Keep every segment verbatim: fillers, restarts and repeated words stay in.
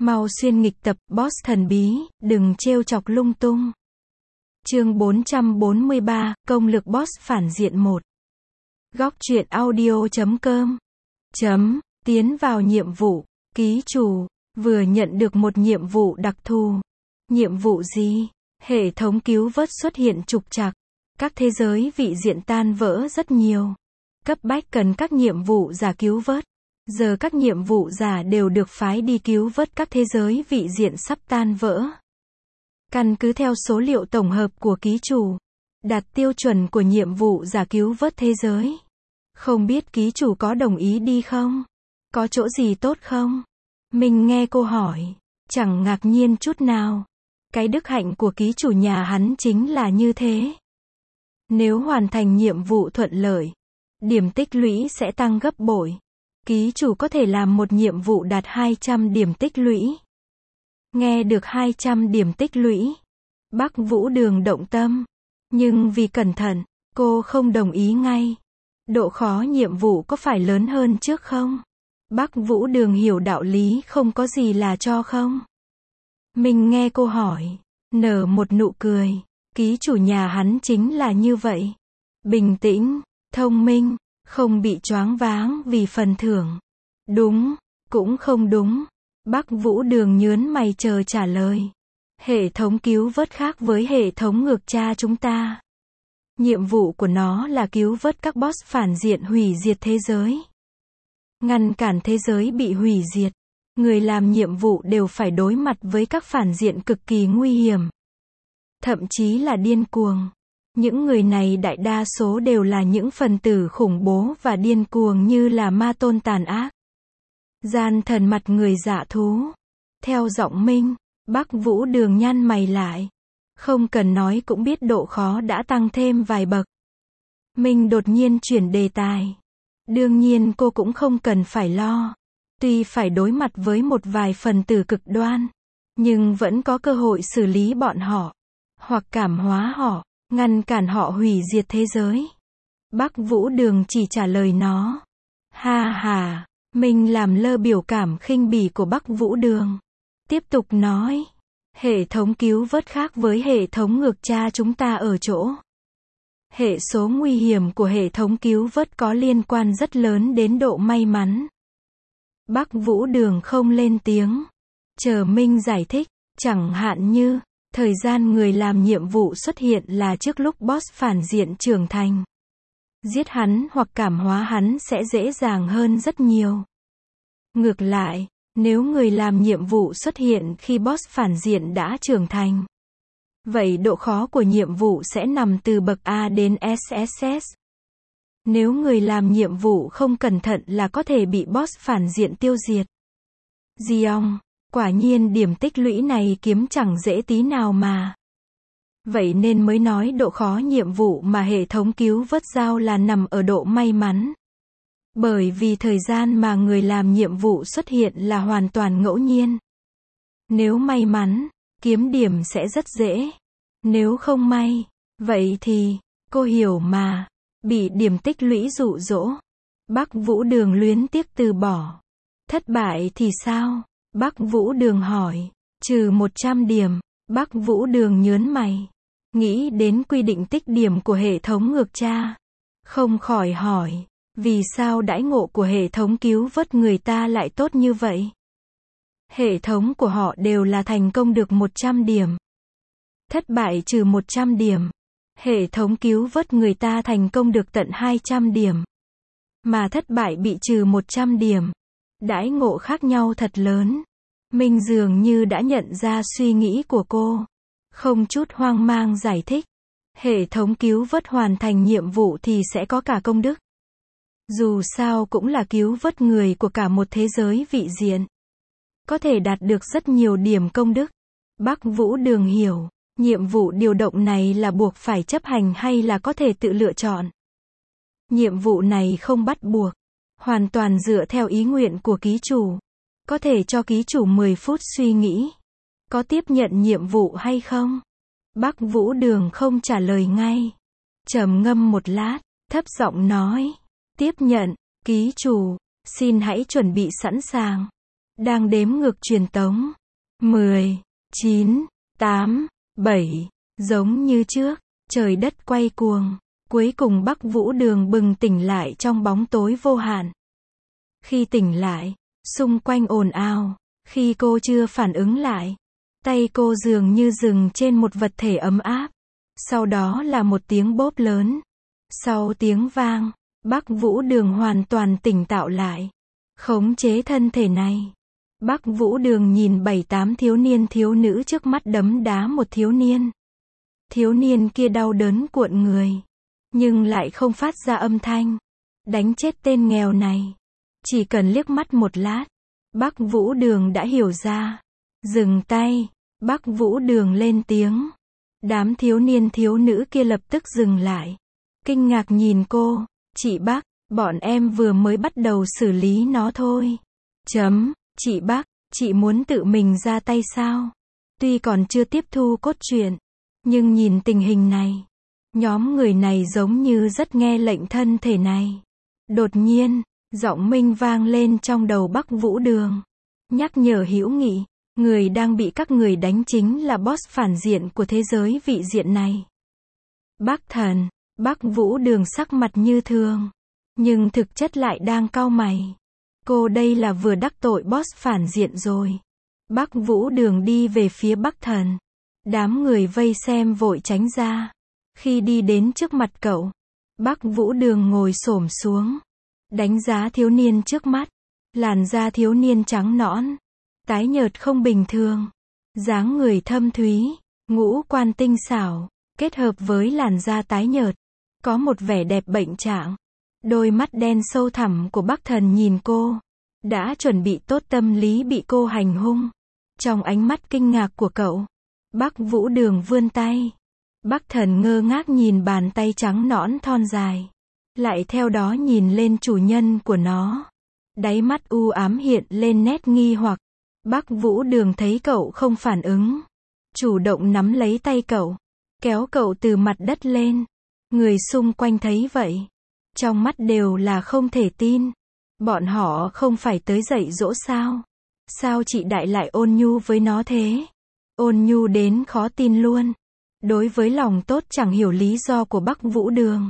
Mau xuyên nghịch tập, boss thần bí, đừng trêu chọc lung tung. Chương bốn trăm bốn mươi ba, công lực boss phản diện một. Góc truyện audio chấm com. Chấm, tiến vào nhiệm vụ. Ký chủ, vừa nhận được một nhiệm vụ đặc thù. Nhiệm vụ gì? Hệ thống cứu vớt xuất hiện trục trặc. Các thế giới vị diện tan vỡ rất nhiều. Cấp bách cần các nhiệm vụ giả cứu vớt. Giờ các nhiệm vụ giả đều được phái đi cứu vớt các thế giới vị diện sắp tan vỡ. Căn cứ theo số liệu tổng hợp của ký chủ, đạt tiêu chuẩn của nhiệm vụ giả cứu vớt thế giới. Không biết ký chủ có đồng ý đi không? Có chỗ gì tốt không? Mình nghe cô hỏi, chẳng ngạc nhiên chút nào. Cái đức hạnh của ký chủ nhà hắn chính là như thế. Nếu hoàn thành nhiệm vụ thuận lợi, điểm tích lũy sẽ tăng gấp bội. Ký chủ có thể làm một nhiệm vụ đạt hai trăm điểm tích lũy. Nghe được hai trăm điểm tích lũy, Bắc Vũ Đường động tâm. Nhưng vì cẩn thận, cô không đồng ý ngay. Độ khó nhiệm vụ có phải lớn hơn trước không? Bắc Vũ Đường hiểu đạo lý không có gì là cho không? Mình nghe cô hỏi, nở một nụ cười. Ký chủ nhà hắn chính là như vậy. Bình tĩnh, thông minh, không bị choáng váng vì phần thưởng. Đúng, cũng không đúng. Bắc Vũ Đường nhớn mày chờ trả lời. Hệ thống cứu vớt khác với hệ thống ngược tra chúng ta. Nhiệm vụ của nó là cứu vớt các boss phản diện hủy diệt thế giới. Ngăn cản thế giới bị hủy diệt. Người làm nhiệm vụ đều phải đối mặt với các phản diện cực kỳ nguy hiểm. Thậm chí là điên cuồng. Những người này đại đa số đều là những phần tử khủng bố và điên cuồng như là ma tôn tàn ác. Gian thần mặt người dạ thú. Theo giọng Minh, Bắc Vũ Đường nhăn mày lại. Không cần nói cũng biết độ khó đã tăng thêm vài bậc. Minh đột nhiên chuyển đề tài. Đương nhiên cô cũng không cần phải lo. Tuy phải đối mặt với một vài phần tử cực đoan, nhưng vẫn có cơ hội xử lý bọn họ. Hoặc cảm hóa họ, ngăn cản họ hủy diệt thế giới. Bắc Vũ Đường chỉ trả lời nó. Ha ha, mình làm lơ biểu cảm khinh bỉ của Bắc Vũ Đường. Tiếp tục nói. Hệ thống cứu vớt khác với hệ thống ngược tra chúng ta ở chỗ. Hệ số nguy hiểm của hệ thống cứu vớt có liên quan rất lớn đến độ may mắn. Bắc Vũ Đường không lên tiếng. Chờ Minh giải thích. Chẳng hạn như, thời gian người làm nhiệm vụ xuất hiện là trước lúc boss phản diện trưởng thành. Giết hắn hoặc cảm hóa hắn sẽ dễ dàng hơn rất nhiều. Ngược lại, nếu người làm nhiệm vụ xuất hiện khi boss phản diện đã trưởng thành, vậy độ khó của nhiệm vụ sẽ nằm từ bậc A đến ét ét ét. Nếu người làm nhiệm vụ không cẩn thận là có thể bị boss phản diện tiêu diệt. Giong, quả nhiên điểm tích lũy này kiếm chẳng dễ tí nào mà. Vậy nên mới nói độ khó nhiệm vụ mà hệ thống cứu vớt giao là nằm ở độ may mắn. Bởi vì thời gian mà người làm nhiệm vụ xuất hiện là hoàn toàn ngẫu nhiên. Nếu may mắn, kiếm điểm sẽ rất dễ. Nếu không may, vậy thì, cô hiểu mà, bị điểm tích lũy dụ dỗ. Bắc Vũ Đường luyến tiếc từ bỏ. Thất bại thì sao? Bắc Vũ Đường hỏi. Trừ một trăm điểm. Bắc Vũ Đường nhớn mày. Nghĩ đến quy định tích điểm của hệ thống ngược tra. Không khỏi hỏi. Vì sao đãi ngộ của hệ thống cứu vớt người ta lại tốt như vậy? Hệ thống của họ đều là thành công được một trăm điểm. Thất bại trừ một trăm điểm. Hệ thống cứu vớt người ta thành công được tận hai trăm điểm. Mà thất bại bị trừ một trăm điểm. Đãi ngộ khác nhau thật lớn. Minh dường như đã nhận ra suy nghĩ của cô. Không chút hoang mang giải thích. Hệ thống cứu vớt hoàn thành nhiệm vụ thì sẽ có cả công đức. Dù sao cũng là cứu vớt người của cả một thế giới vị diện. Có thể đạt được rất nhiều điểm công đức. Bắc Vũ Đường hiểu. Nhiệm vụ điều động này là buộc phải chấp hành hay là có thể tự lựa chọn. Nhiệm vụ này không bắt buộc. Hoàn toàn dựa theo ý nguyện của ký chủ. Có thể cho ký chủ mười phút suy nghĩ. Có tiếp nhận nhiệm vụ hay không? Bắc Vũ Đường không trả lời ngay. Trầm ngâm một lát, thấp giọng nói. Tiếp nhận, ký chủ, xin hãy chuẩn bị sẵn sàng. đang đếm ngược truyền tống. mười, chín, tám, bảy, giống như trước, trời đất quay cuồng. Cuối cùng Bắc Vũ Đường bừng tỉnh lại trong bóng tối vô hạn. Khi tỉnh lại, xung quanh ồn ào. Khi cô chưa phản ứng lại, tay cô dường như dừng trên một vật thể ấm áp. Sau đó là một tiếng bốp lớn. Sau tiếng vang, Bắc Vũ Đường hoàn toàn tỉnh táo lại. Khống chế thân thể này. Bắc Vũ Đường nhìn bảy tám thiếu niên thiếu nữ trước mắt đấm đá một thiếu niên. Thiếu niên kia đau đớn cuộn người, nhưng lại không phát ra âm thanh. Đánh chết tên nghèo này. Chỉ cần liếc mắt một lát, Bắc Vũ Đường đã hiểu ra. Dừng tay, Bắc Vũ Đường lên tiếng. Đám thiếu niên thiếu nữ kia lập tức dừng lại. Kinh ngạc nhìn cô. Chị Bắc, bọn em vừa mới bắt đầu xử lý nó thôi. Chấm, chị Bắc, chị muốn tự mình ra tay sao? Tuy còn chưa tiếp thu cốt truyện, nhưng nhìn tình hình này, nhóm người này giống như rất nghe lệnh thân thể này. Đột nhiên, giọng Minh vang lên trong đầu Bắc Vũ Đường. Nhắc nhở hữu nghị, người đang bị các người đánh chính là boss phản diện của thế giới vị diện này. Bắc Thần, Bắc Vũ Đường sắc mặt như thường, nhưng thực chất lại đang cau mày. Cô đây là vừa đắc tội boss phản diện rồi. Bắc Vũ Đường đi về phía Bắc Thần. Đám người vây xem vội tránh ra. Khi đi đến trước mặt cậu, Bắc Vũ Đường ngồi xổm xuống, đánh giá thiếu niên trước mắt. Làn da thiếu niên trắng nõn, tái nhợt không bình thường, dáng người thâm thúy, ngũ quan tinh xảo, kết hợp với làn da tái nhợt, có một vẻ đẹp bệnh trạng. Đôi mắt đen sâu thẳm của Bắc Thần nhìn cô, đã chuẩn bị tốt tâm lý bị cô hành hung. Trong ánh mắt kinh ngạc của cậu, Bắc Vũ Đường vươn tay. Bắc Thần ngơ ngác nhìn bàn tay trắng nõn thon dài, lại theo đó nhìn lên chủ nhân của nó. Đáy mắt u ám hiện lên nét nghi hoặc. Bắc Vũ Đường thấy cậu không phản ứng, chủ động nắm lấy tay cậu, kéo cậu từ mặt đất lên. Người xung quanh thấy vậy, trong mắt đều là không thể tin. Bọn họ không phải tới dạy dỗ sao? Sao chị Đại lại ôn nhu với nó thế? Ôn nhu đến khó tin luôn. Đối với lòng tốt chẳng hiểu lý do của Bắc Vũ Đường,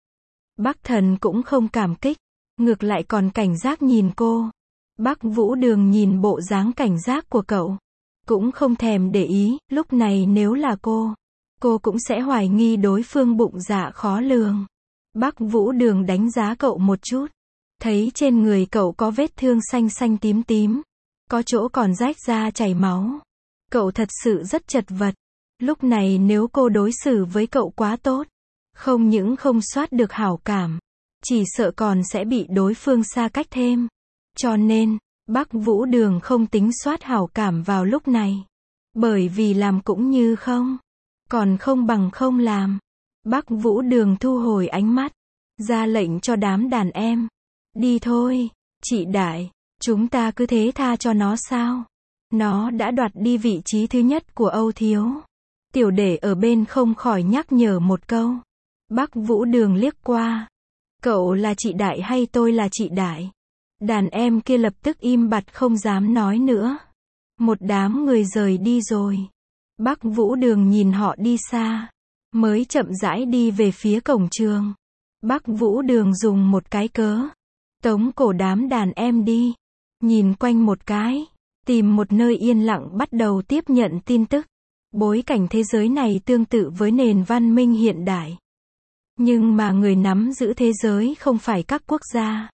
Bắc Thần cũng không cảm kích, ngược lại còn cảnh giác nhìn cô. Bắc Vũ Đường nhìn bộ dáng cảnh giác của cậu, cũng không thèm để ý. Lúc này nếu là cô, cô cũng sẽ hoài nghi đối phương bụng dạ khó lường. Bắc Vũ Đường đánh giá cậu một chút, thấy trên người cậu có vết thương xanh xanh tím tím, có chỗ còn rách ra chảy máu. Cậu thật sự rất chật vật. Lúc này nếu cô đối xử với cậu quá tốt, không những không soát được hảo cảm, chỉ sợ còn sẽ bị đối phương xa cách thêm. Cho nên, Bắc Vũ Đường không tính soát hảo cảm vào lúc này. Bởi vì làm cũng như không, còn không bằng không làm. Bắc Vũ Đường thu hồi ánh mắt, ra lệnh cho đám đàn em. Đi thôi, chị Đại, chúng ta cứ thế tha cho nó sao? Nó đã đoạt đi vị trí thứ nhất của Âu Thiếu. Tiểu Để ở bên không khỏi nhắc nhở một câu. Bắc Vũ Đường liếc qua. Cậu là chị Đại hay tôi là chị Đại? Đàn em kia lập tức im bặt không dám nói nữa. Một đám người rời đi rồi. Bắc Vũ Đường nhìn họ đi xa, mới chậm rãi đi về phía cổng trường. Bắc Vũ Đường dùng một cái cớ, tống cổ đám đàn em đi. Nhìn quanh một cái, tìm một nơi yên lặng bắt đầu tiếp nhận tin tức. Bối cảnh thế giới này tương tự với nền văn minh hiện đại. Nhưng mà người nắm giữ thế giới không phải các quốc gia,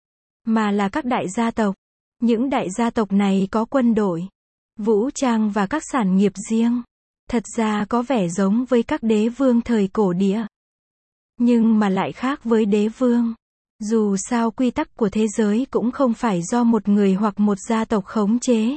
mà là các đại gia tộc. Những đại gia tộc này có quân đội, vũ trang và các sản nghiệp riêng. Thật ra có vẻ giống với các đế vương thời cổ địa, nhưng mà lại khác với đế vương. Dù sao quy tắc của thế giới cũng không phải do một người hoặc một gia tộc khống chế.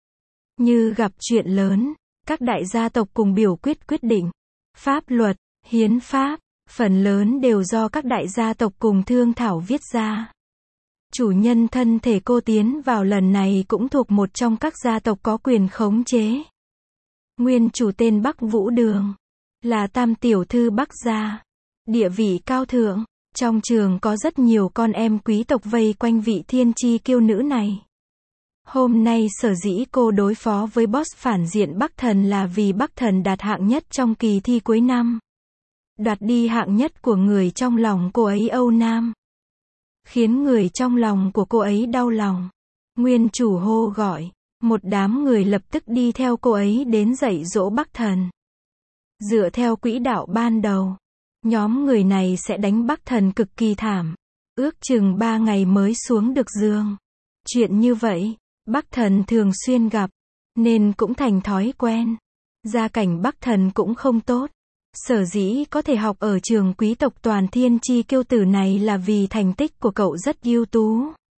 Như gặp chuyện lớn, các đại gia tộc cùng biểu quyết quyết định. Pháp luật, hiến pháp, phần lớn đều do các đại gia tộc cùng thương thảo viết ra. Chủ nhân thân thể cô tiến vào lần này cũng thuộc một trong các gia tộc có quyền khống chế. Nguyên chủ tên Bắc Vũ Đường, là tam tiểu thư Bắc gia, địa vị cao thượng. Trong trường có rất nhiều con em quý tộc vây quanh vị thiên chi kiêu nữ này. Hôm nay sở dĩ cô đối phó với boss phản diện Bắc Thần là vì Bắc Thần đạt hạng nhất trong kỳ thi cuối năm. Đoạt đi hạng nhất của người trong lòng cô ấy Âu Nam. Khiến người trong lòng của cô ấy đau lòng. Nguyên chủ hô gọi. Một đám người lập tức đi theo cô ấy đến dạy dỗ Bắc Thần. Dựa theo quỹ đạo ban đầu, nhóm người này sẽ đánh Bắc Thần cực kỳ thảm. Ước chừng ba ngày mới xuống được giường. Chuyện như vậy, Bắc Thần thường xuyên gặp, nên cũng thành thói quen. Gia cảnh Bắc Thần cũng không tốt. Sở dĩ có thể học ở trường quý tộc Toàn Thiên Chi Kiêu Tử này là vì thành tích của cậu rất ưu tú.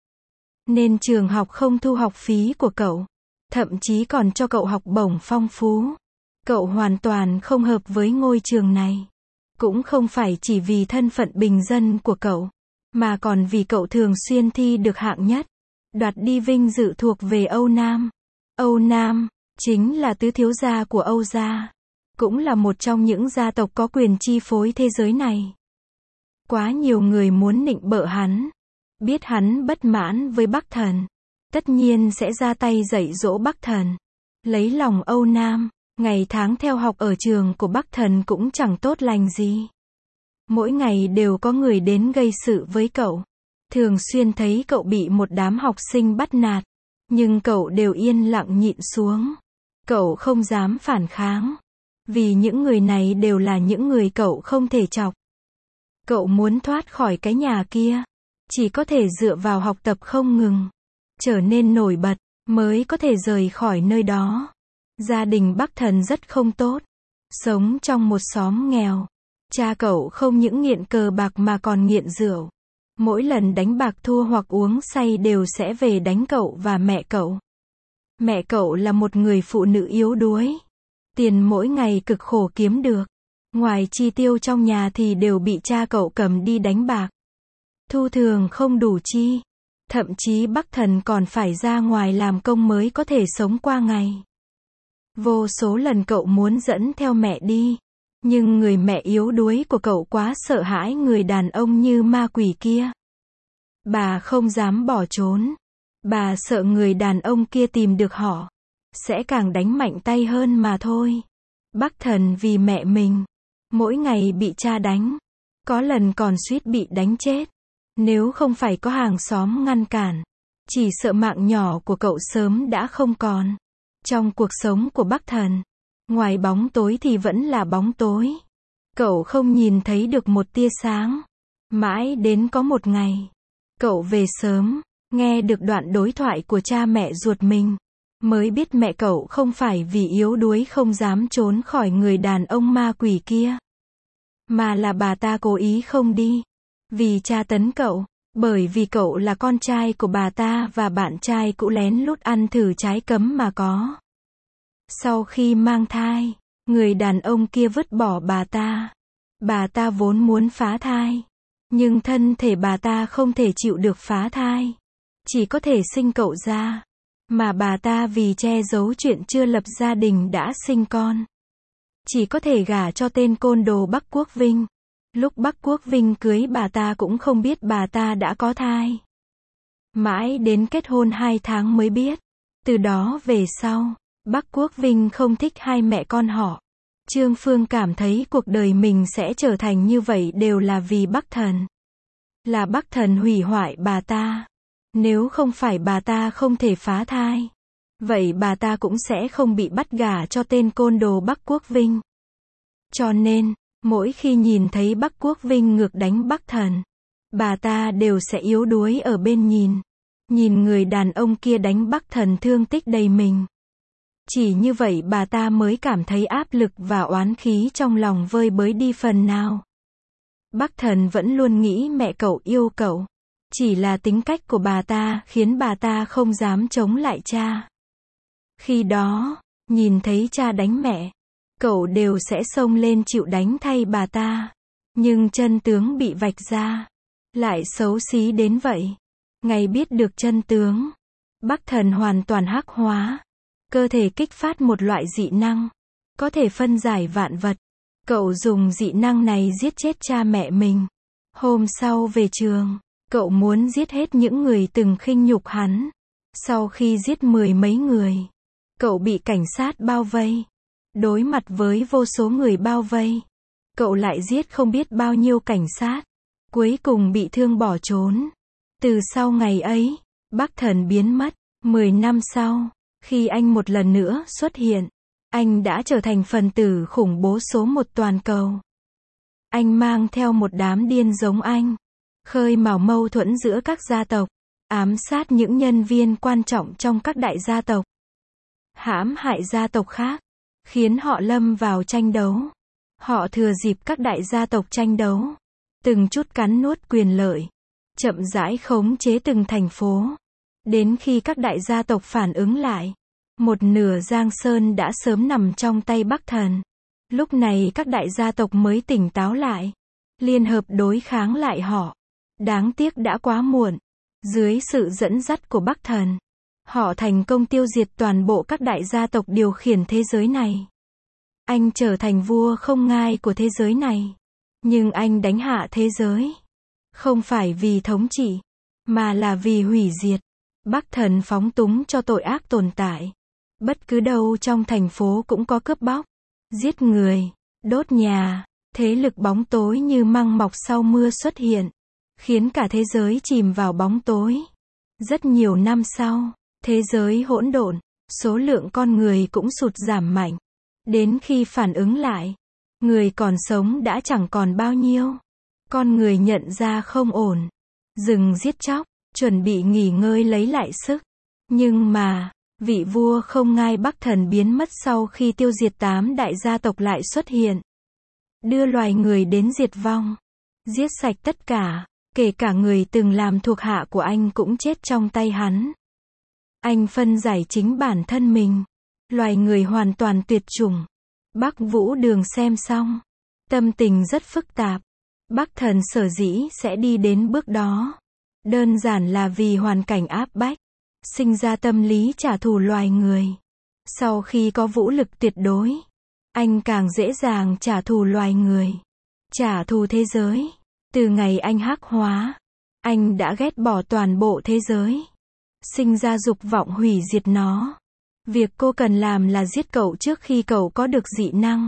Nên trường học không thu học phí của cậu. Thậm chí còn cho cậu học bổng phong phú. Cậu hoàn toàn không hợp với ngôi trường này. Cũng không phải chỉ vì thân phận bình dân của cậu, mà còn vì cậu thường xuyên thi được hạng nhất. Đoạt đi vinh dự thuộc về Âu Nam. Âu Nam, chính là tứ thiếu gia của Âu gia. Cũng là một trong những gia tộc có quyền chi phối thế giới này. Quá nhiều người muốn nịnh bợ hắn. Biết hắn bất mãn với Bắc Thần. Tất nhiên sẽ ra tay dạy dỗ Bắc Thần. Lấy lòng Âu Nam. Ngày tháng theo học ở trường của Bắc Thần cũng chẳng tốt lành gì. Mỗi ngày đều có người đến gây sự với cậu. Thường xuyên thấy cậu bị một đám học sinh bắt nạt. Nhưng cậu đều yên lặng nhịn xuống. Cậu không dám phản kháng. Vì những người này đều là những người cậu không thể chọc. Cậu muốn thoát khỏi cái nhà kia. Chỉ có thể dựa vào học tập không ngừng. Trở nên nổi bật, mới có thể rời khỏi nơi đó. Gia đình Bắc Thần rất không tốt. Sống trong một xóm nghèo. Cha cậu không những nghiện cờ bạc mà còn nghiện rượu. Mỗi lần đánh bạc thua hoặc uống say đều sẽ về đánh cậu và mẹ cậu. Mẹ cậu là một người phụ nữ yếu đuối. Tiền mỗi ngày cực khổ kiếm được. Ngoài chi tiêu trong nhà thì đều bị cha cậu cầm đi đánh bạc. Thu thường không đủ chi. Thậm chí Bắc Thần còn phải ra ngoài làm công mới có thể sống qua ngày. Vô số lần cậu muốn dẫn theo mẹ đi. Nhưng người mẹ yếu đuối của cậu quá sợ hãi người đàn ông như ma quỷ kia. Bà không dám bỏ trốn. Bà sợ người đàn ông kia tìm được họ. Sẽ càng đánh mạnh tay hơn mà thôi. Bắc Thần vì mẹ mình. Mỗi ngày bị cha đánh. Có lần còn suýt bị đánh chết. Nếu không phải có hàng xóm ngăn cản. Chỉ sợ mạng nhỏ của cậu sớm đã không còn. Trong cuộc sống của Bắc Thần. Ngoài bóng tối thì vẫn là bóng tối. Cậu không nhìn thấy được một tia sáng. Mãi đến có một ngày. Cậu về sớm. Nghe được đoạn đối thoại của cha mẹ ruột mình. Mới biết mẹ cậu không phải vì yếu đuối không dám trốn khỏi người đàn ông ma quỷ kia. Mà là bà ta cố ý không đi. Vì tra tấn cậu. Bởi vì cậu là con trai của bà ta và bạn trai cũ lén lút ăn thử trái cấm mà có. Sau khi mang thai, người đàn ông kia vứt bỏ bà ta. Bà ta vốn muốn phá thai. Nhưng thân thể bà ta không thể chịu được phá thai. Chỉ có thể sinh cậu ra. Mà bà ta vì che giấu chuyện chưa lập gia đình đã sinh con. Chỉ có thể gả cho tên côn đồ Bắc Quốc Vinh. Lúc Bắc Quốc Vinh cưới bà ta cũng không biết bà ta đã có thai. Mãi đến kết hôn hai tháng mới biết. Từ đó về sau, Bắc Quốc Vinh không thích hai mẹ con họ. Trương Phương cảm thấy cuộc đời mình sẽ trở thành như vậy đều là vì Bắc Thần. Là Bắc Thần hủy hoại bà ta. Nếu không phải bà ta không thể phá thai, vậy bà ta cũng sẽ không bị bắt gả cho tên côn đồ Bắc Quốc Vinh. Cho nên, mỗi khi nhìn thấy Bắc Quốc Vinh ngược đánh Bắc Thần, bà ta đều sẽ yếu đuối ở bên nhìn. Nhìn người đàn ông kia đánh Bắc Thần thương tích đầy mình. Chỉ như vậy bà ta mới cảm thấy áp lực và oán khí trong lòng vơi bới đi phần nào. Bắc Thần vẫn luôn nghĩ mẹ cậu yêu cậu. Chỉ là tính cách của bà ta khiến bà ta không dám chống lại cha. Khi đó, nhìn thấy cha đánh mẹ, cậu đều sẽ xông lên chịu đánh thay bà ta. Nhưng chân tướng bị vạch ra, lại xấu xí đến vậy. Ngày biết được chân tướng, Bắc Thần hoàn toàn hắc hóa. Cơ thể kích phát một loại dị năng, có thể phân giải vạn vật. Cậu dùng dị năng này giết chết cha mẹ mình. Hôm sau về trường, cậu muốn giết hết những người từng khinh nhục hắn. Sau khi giết mười mấy người, cậu bị cảnh sát bao vây. Đối mặt với vô số người bao vây, cậu lại giết không biết bao nhiêu cảnh sát. Cuối cùng bị thương bỏ trốn. Từ sau ngày ấy, Bắc Thần biến mất. Mười năm sau, khi anh một lần nữa xuất hiện, anh đã trở thành phần tử khủng bố số một toàn cầu. Anh mang theo một đám điên giống anh, khơi mào mâu thuẫn giữa các gia tộc, ám sát những nhân viên quan trọng trong các đại gia tộc, hãm hại gia tộc khác, khiến họ lâm vào tranh đấu. Họ thừa dịp các đại gia tộc tranh đấu, từng chút cắn nuốt quyền lợi, chậm rãi khống chế từng thành phố. Đến khi các đại gia tộc phản ứng lại, một nửa Giang Sơn đã sớm nằm trong tay Bắc Thần. Lúc này các đại gia tộc mới tỉnh táo lại, liên hợp đối kháng lại họ. Đáng tiếc đã quá muộn. Dưới sự dẫn dắt của Bắc Thần, họ thành công tiêu diệt toàn bộ các đại gia tộc điều khiển thế giới này. Anh trở thành vua không ngai của thế giới này. Nhưng anh đánh hạ thế giới, không phải vì thống trị, mà là vì hủy diệt. Bắc Thần phóng túng cho tội ác tồn tại. Bất cứ đâu trong thành phố cũng có cướp bóc, giết người, đốt nhà. Thế lực bóng tối như măng mọc sau mưa xuất hiện, khiến cả thế giới chìm vào bóng tối. Rất nhiều năm sau, thế giới hỗn độn, số lượng con người cũng sụt giảm mạnh. Đến khi phản ứng lại, người còn sống đã chẳng còn bao nhiêu. Con người nhận ra không ổn, dừng giết chóc, chuẩn bị nghỉ ngơi lấy lại sức. Nhưng mà, vị vua không ngai Bắc Thần biến mất sau khi tiêu diệt tám đại gia tộc lại xuất hiện. Đưa loài người đến diệt vong. Giết sạch tất cả, kể cả người từng làm thuộc hạ của anh cũng chết trong tay hắn. Anh phân giải chính bản thân mình. Loài người hoàn toàn tuyệt chủng. Bắc Vũ Đường xem xong, tâm tình rất phức tạp. Bắc Thần sở dĩ sẽ đi đến bước đó, đơn giản là vì hoàn cảnh áp bách, sinh ra tâm lý trả thù loài người. Sau khi có vũ lực tuyệt đối, anh càng dễ dàng trả thù loài người, trả thù thế giới. Từ ngày anh hắc hóa, anh đã ghét bỏ toàn bộ thế giới, sinh ra dục vọng hủy diệt nó. Việc cô cần làm là giết cậu trước khi cậu có được dị năng,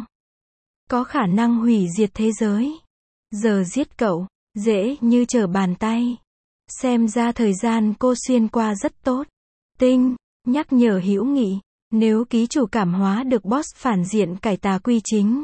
có khả năng hủy diệt thế giới. Giờ giết cậu, dễ như trở bàn tay. Xem ra thời gian cô xuyên qua rất tốt. Tinh, nhắc nhở hữu nghị, nếu ký chủ cảm hóa được boss phản diện cải tà quy chính,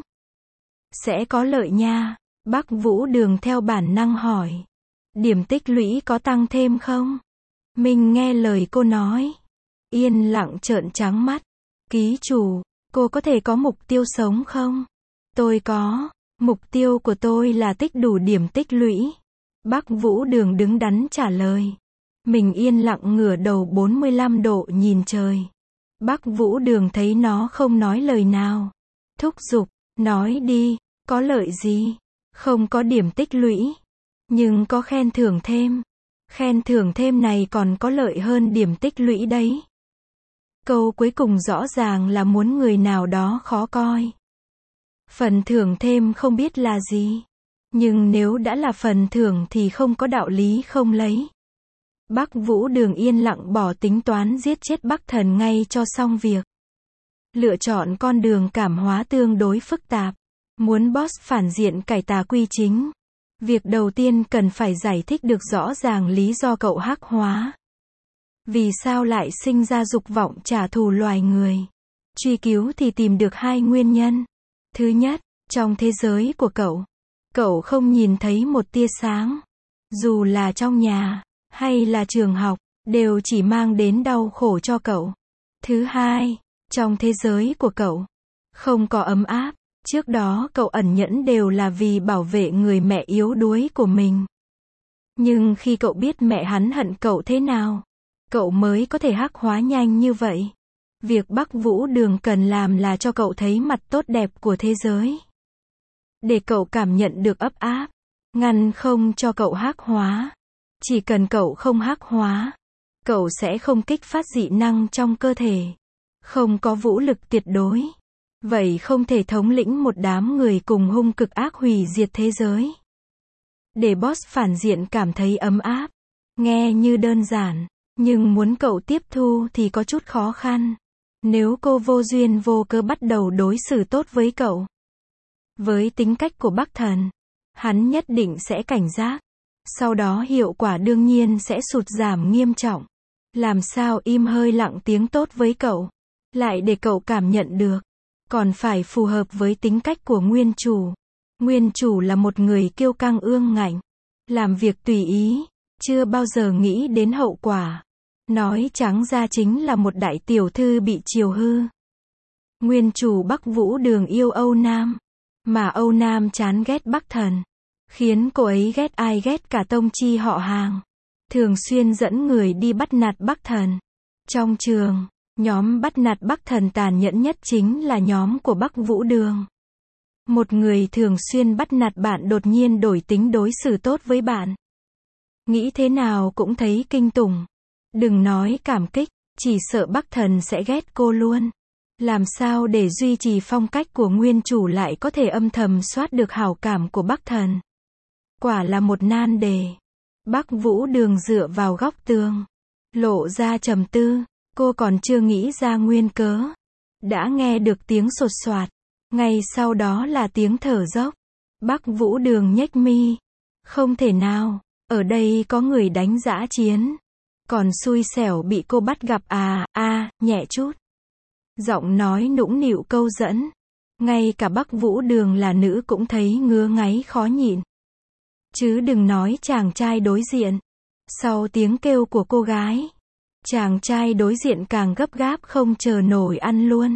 sẽ có lợi nha. Bắc Vũ Đường theo bản năng hỏi. Điểm tích lũy có tăng thêm không? Mình nghe lời cô nói, yên lặng trợn trắng mắt. Ký chủ, cô có thể có mục tiêu sống không? Tôi có. Mục tiêu của tôi là tích đủ điểm tích lũy. Bắc Vũ Đường đứng đắn trả lời. Mình yên lặng ngửa đầu bốn mươi lăm độ nhìn trời. Bắc Vũ Đường thấy nó không nói lời nào, thúc giục, nói đi, có lợi gì? Không có điểm tích lũy, nhưng có khen thưởng thêm. Khen thưởng thêm này còn có lợi hơn điểm tích lũy đấy. Câu cuối cùng rõ ràng là muốn người nào đó khó coi. Phần thưởng thêm không biết là gì, nhưng nếu đã là phần thưởng thì không có đạo lý không lấy. Bắc Vũ Đường yên lặng bỏ tính toán giết chết Bắc Thần ngay cho xong việc. Lựa chọn con đường cảm hóa tương đối phức tạp. Muốn boss phản diện cải tà quy chính, việc đầu tiên cần phải giải thích được rõ ràng lý do cậu hắc hóa. Vì sao lại sinh ra dục vọng trả thù loài người? Truy cứu thì tìm được hai nguyên nhân. Thứ nhất, trong thế giới của cậu, cậu không nhìn thấy một tia sáng. Dù là trong nhà, hay là trường học, đều chỉ mang đến đau khổ cho cậu. Thứ hai, trong thế giới của cậu, không có ấm áp. Trước đó cậu ẩn nhẫn đều là vì bảo vệ người mẹ yếu đuối của mình. Nhưng khi cậu biết mẹ hắn hận cậu thế nào, cậu mới có thể hắc hóa nhanh như vậy. Việc Bắc Vũ Đường cần làm là cho cậu thấy mặt tốt đẹp của thế giới, để cậu cảm nhận được ấp áp, ngăn không cho cậu hắc hóa. Chỉ cần cậu không hắc hóa, cậu sẽ không kích phát dị năng trong cơ thể, không có vũ lực tuyệt đối. Vậy không thể thống lĩnh một đám người cùng hung cực ác hủy diệt thế giới. Để boss phản diện cảm thấy ấm áp, nghe như đơn giản, Nhưng muốn cậu tiếp thu thì có chút khó khăn. Nếu cô vô duyên vô cớ bắt đầu đối xử tốt với cậu. Với tính cách của Bắc Thần, hắn nhất định sẽ cảnh giác. Sau đó hiệu quả đương nhiên sẽ sụt giảm nghiêm trọng. Làm sao im hơi lặng tiếng tốt với cậu, lại để cậu cảm nhận được. Còn phải phù hợp với tính cách của nguyên chủ. Nguyên chủ là một người kiêu căng ương ngạnh, làm việc tùy ý, chưa bao giờ nghĩ đến hậu quả. Nói trắng ra chính là một đại tiểu thư bị chiều hư. Nguyên chủ Bắc Vũ Đường yêu Âu Nam, mà Âu Nam chán ghét Bắc Thần, khiến cô ấy ghét ai ghét cả tông chi họ hàng. Thường xuyên dẫn người đi bắt nạt Bắc Thần. Trong trường, nhóm bắt nạt Bắc Thần tàn nhẫn nhất chính là nhóm của Bắc Vũ Đường. Một người thường xuyên bắt nạt bạn đột nhiên đổi tính đối xử tốt với bạn. Nghĩ thế nào cũng thấy kinh tủng. Đừng nói cảm kích, chỉ sợ Bắc Thần sẽ ghét cô luôn. Làm sao để duy trì phong cách của nguyên chủ lại có thể âm thầm soát được hảo cảm của Bắc Thần? Quả là một nan đề. Bắc Vũ Đường dựa vào góc tường, lộ ra trầm tư. Cô còn chưa nghĩ ra nguyên cớ, đã nghe được tiếng sột soạt. Ngay sau đó là tiếng thở dốc. Bắc Vũ Đường nhếch mi. Không thể nào, ở đây có người đánh dã chiến. Còn xui xẻo bị cô bắt gặp à, a, à, nhẹ chút. Giọng nói nũng nịu câu dẫn. Ngay cả Bắc Vũ Đường là nữ cũng thấy ngứa ngáy khó nhịn. Chứ đừng nói chàng trai đối diện. Sau tiếng kêu của cô gái, chàng trai đối diện càng gấp gáp không chờ nổi ăn luôn.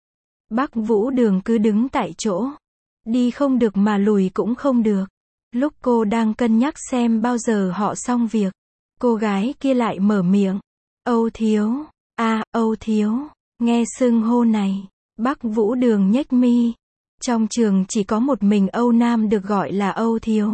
Bắc Vũ Đường cứ đứng tại chỗ. Đi không được mà lùi cũng không được. Lúc cô đang cân nhắc xem bao giờ họ xong việc, cô gái kia lại mở miệng. Âu thiếu. À, Âu thiếu. Nghe xưng hô này, Bắc Vũ Đường nhếch mi. Trong trường chỉ có một mình Âu Nam được gọi là Âu thiếu.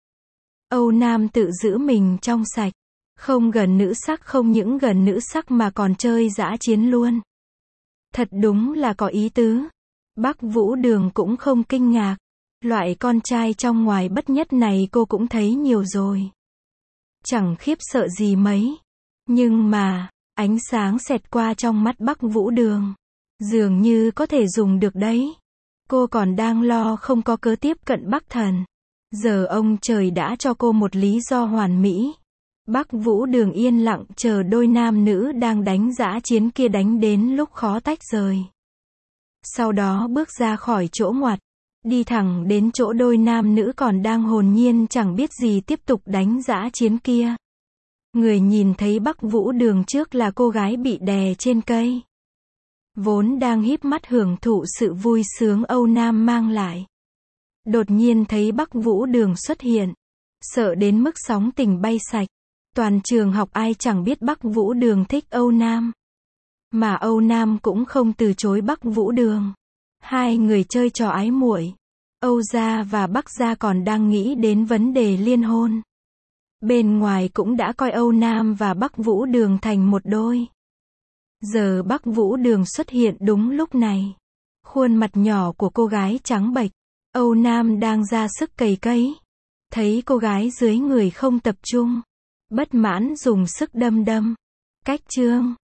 Âu Nam tự giữ mình trong sạch. Không gần nữ sắc, không những gần nữ sắc mà còn chơi dã chiến luôn. Thật đúng là có ý tứ. Bắc Vũ Đường cũng không kinh ngạc. Loại con trai trong ngoài bất nhất này cô cũng thấy nhiều rồi. Chẳng khiếp sợ gì mấy. Nhưng mà, ánh sáng xẹt qua trong mắt Bắc Vũ Đường. Dường như có thể dùng được đấy. Cô còn đang lo không có cớ tiếp cận Bắc Thần. Giờ ông trời đã cho cô một lý do hoàn mỹ. Bắc Vũ Đường yên lặng chờ đôi nam nữ đang đánh dã chiến kia đánh đến lúc khó tách rời. Sau đó bước ra khỏi chỗ ngoặt, đi thẳng đến chỗ đôi nam nữ còn đang hồn nhiên chẳng biết gì tiếp tục đánh dã chiến kia. Người nhìn thấy Bắc Vũ Đường trước là cô gái bị đè trên cây. Vốn đang híp mắt hưởng thụ sự vui sướng Âu Nam mang lại. Đột nhiên thấy Bắc Vũ Đường xuất hiện. Sợ đến mức sóng tình bay sạch. Toàn trường học ai chẳng biết Bắc Vũ Đường thích Âu Nam. Mà Âu Nam cũng không từ chối Bắc Vũ Đường. Hai người chơi trò ái muội. Âu gia và Bắc gia còn đang nghĩ đến vấn đề liên hôn. Bên ngoài cũng đã coi Âu Nam và Bắc Vũ Đường thành một đôi. Giờ Bắc Vũ Đường xuất hiện đúng lúc này. Khuôn mặt nhỏ của cô gái trắng bệch. Âu Nam đang ra sức cày cấy. Thấy cô gái dưới người không tập trung. Bất mãn dùng sức đâm đâm. Cách chương.